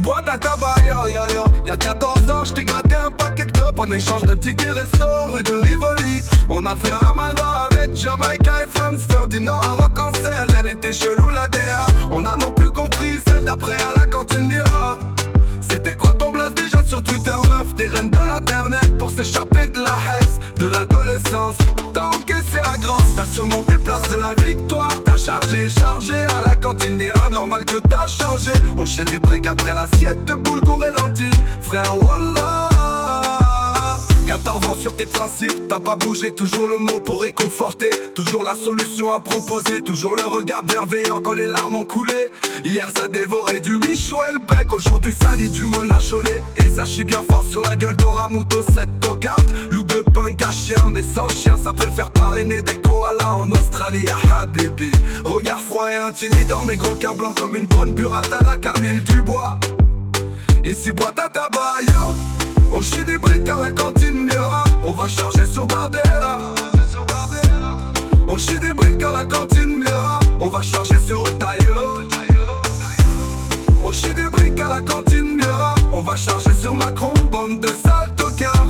boîte à tabac, y'a 14 ans, j't'ai gratté un paquet de clopes en échange de tickets resto rue de Rivoli. On a fait un mandat avec Jamaica et Friendster du Nord à Rock-en-Selle. Elle était chelou la DA, on a non plus compris celle d'après à la cantine Mira. C'était quoi ton blast déjà sur Twitter, meuf? Des reines de l'internet pour s'échapper de la haisse, de l'adolescence. T'as encaissé la grosse, t'as surmonté place de la victoire. T'as chargé à la cantine Mira, normal que t'as changé. On chie des briques après l'assiette de boulgour et lentilles. Frère, wallah, 14 ans sur tes principes, t'as pas bougé. Toujours le mot pour réconforter, toujours la solution à proposer, toujours le regard bienveillant quand les larmes ont coulé. Hier ça dévorait du bichon et le bec, aujourd'hui ça dit du monacholet. Et ça chie bien fort sur la gueule d'Oramuto, cette tocarte. Loup de punk à chien, mais sans chien, ça peut le faire parrainer des koalas en Australie. Ah bébé, regard froid et intimidant, mes gros cœurs blancs comme une bonne burrata à la Camille Dubois. Ici boîte à tabac, yo. On chie des briques à la cantine Mira. On va charger sur Bardella. On chie des briques à la cantine Mira. On va charger sur Taillot. On chie des briques à la cantine Mira. On va charger sur Macron, bande de sales tocards.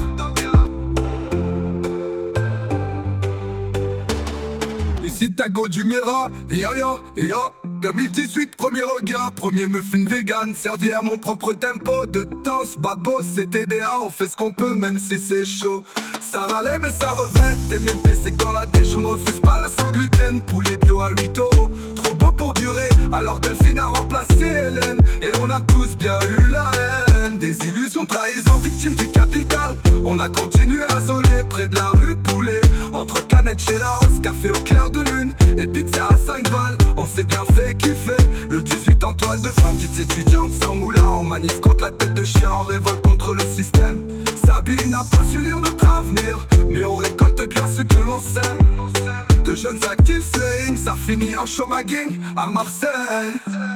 Ici Tago du Mira, yo. 2018, premier regard, premier muffin vegan, servi à mon propre tempo. De danse, bad boss, c'est TDA, on fait ce qu'on peut même si c'est chaud. Ça râlait mais ça revient, TMP c'est quand la déche, on refuse pas la sans gluten. Poulet bio à 8 €, trop beau pour durer, alors Delphine a remplacé Hélène. Et on a tous bien eu la haine, des illusions, trahison, victimes du capital. On a continué à zoler près de la rue Poulet, entre canettes chez la Rose, café au clair de lune et pizza à 5 balles. On s'est bien fait kiffer, le 18 en toile de femme, petites étudiantes sans moulin. On manif contre la tête de chien, en révolte contre le système. Sabine n'a pas su lire notre avenir, mais on récolte bien ce que l'on sème. De jeunes actifs slaying, ça finit en chômagging à Marseille.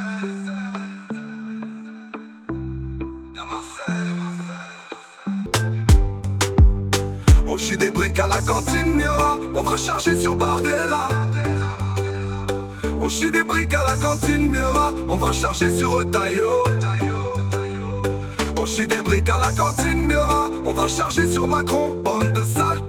On chie des briques à la cantine Mira. On va charger sur Bardella. On chie des briques à la cantine Mira. On va charger sur Taillot. On chie des briques à la cantine Mira. On va charger sur Macron, bande de sales